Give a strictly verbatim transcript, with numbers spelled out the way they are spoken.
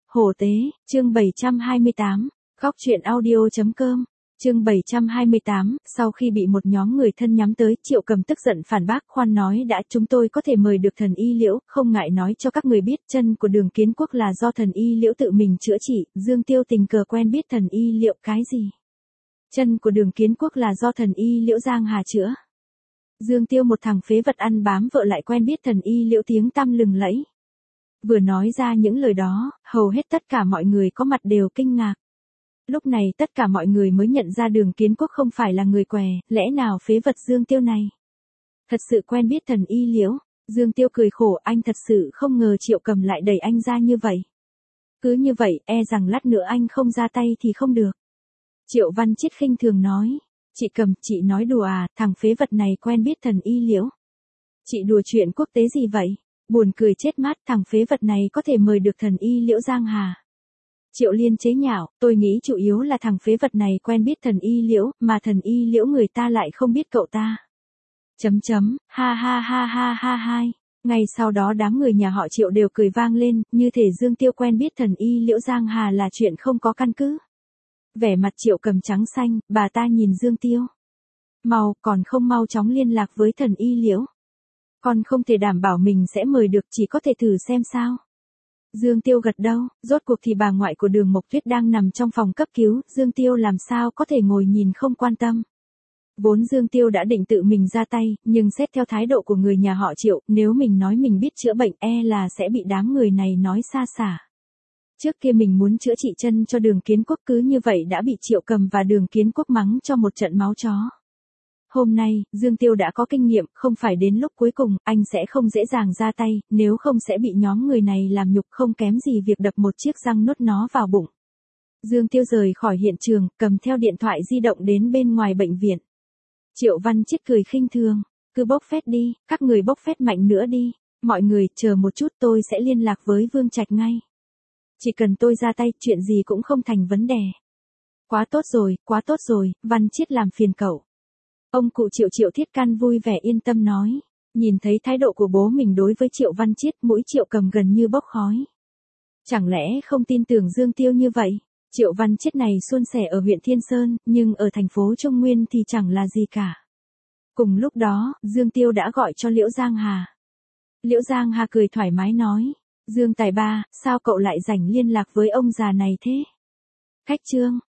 Hổ tế, chương bảy trăm hai mươi tám, góc truyện audio.com, chương bảy trăm hai mươi tám, sau khi bị một nhóm người thân nhắm tới, Triệu Cầm tức giận phản bác, khoan nói đã, chúng tôi có thể mời được thần y Liễu, không ngại nói cho các người biết, chân của Đường Kiến Quốc là do thần y Liễu tự mình chữa trị. Dương Tiêu tình cờ quen biết thần y Liễu. Cái gì? Chân của Đường Kiến Quốc là do thần y Liễu Giang Hà chữa? Dương Tiêu, một thằng phế vật ăn bám vợ, lại quen biết thần y Liễu tiếng tăm lừng lẫy. Vừa nói ra những lời đó, hầu hết tất cả mọi người có mặt đều kinh ngạc. Lúc này tất cả mọi người mới nhận ra Đường Kiến Quốc không phải là người què, lẽ nào phế vật Dương Tiêu này thật sự quen biết thần y Liễu? Dương Tiêu cười khổ, anh thật sự không ngờ Triệu Cầm lại đẩy anh ra như vậy. Cứ như vậy, e rằng lát nữa anh không ra tay thì không được. Triệu Văn Chiết khinh thường nói, chị Cầm, chị nói đùa à, thằng phế vật này quen biết thần y Liễu. Chị đùa chuyện quốc tế gì vậy? Buồn cười chết mát, thằng phế vật này có thể mời được thần y Liễu Giang Hà. Triệu Liên chế nhạo, tôi nghĩ chủ yếu là thằng phế vật này quen biết thần y Liễu, mà thần y Liễu người ta lại không biết cậu ta. Chấm chấm, ha ha ha ha ha hai. Ngay sau đó đám người nhà họ Triệu đều cười vang lên, như thể Dương Tiêu quen biết thần y Liễu Giang Hà là chuyện không có căn cứ. Vẻ mặt Triệu Cầm trắng xanh, bà ta nhìn Dương Tiêu. Mau, còn không mau chóng liên lạc với thần y Liễu. Con không thể đảm bảo mình sẽ mời được, chỉ có thể thử xem sao. Dương Tiêu gật đầu, rốt cuộc thì bà ngoại của Đường Mộc Tuyết đang nằm trong phòng cấp cứu, Dương Tiêu làm sao có thể ngồi nhìn không quan tâm. Vốn Dương Tiêu đã định tự mình ra tay, nhưng xét theo thái độ của người nhà họ Triệu, nếu mình nói mình biết chữa bệnh e là sẽ bị đám người này nói xa xả. Trước kia mình muốn chữa trị chân cho Đường Kiến Quốc, cứ như vậy đã bị Triệu Cầm và Đường Kiến Quốc mắng cho một trận máu chó. Hôm nay, Dương Tiêu đã có kinh nghiệm, không phải đến lúc cuối cùng, anh sẽ không dễ dàng ra tay, nếu không sẽ bị nhóm người này làm nhục, không kém gì việc đập một chiếc răng nuốt nó vào bụng. Dương Tiêu rời khỏi hiện trường, cầm theo điện thoại di động đến bên ngoài bệnh viện. Triệu Văn Chiết cười khinh thường, cứ bốc phét đi, các người bốc phét mạnh nữa đi, mọi người chờ một chút, tôi sẽ liên lạc với Vương Trạch ngay. Chỉ cần tôi ra tay, chuyện gì cũng không thành vấn đề. Quá tốt rồi, quá tốt rồi, Văn Chiết làm phiền cậu. Ông cụ Triệu Triệu Thiết Căn vui vẻ yên tâm nói, nhìn thấy thái độ của bố mình đối với Triệu Văn Chiết, mũi Triệu Cầm gần như bốc khói. Chẳng lẽ không tin tưởng Dương Tiêu như vậy? Triệu Văn Chiết này suôn sẻ ở huyện Thiên Sơn, nhưng ở thành phố Trung Nguyên thì chẳng là gì cả. Cùng lúc đó, Dương Tiêu đã gọi cho Liễu Giang Hà. Liễu Giang Hà cười thoải mái nói, Dương Tài ba, sao cậu lại rảnh liên lạc với ông già này thế? Khách Trương,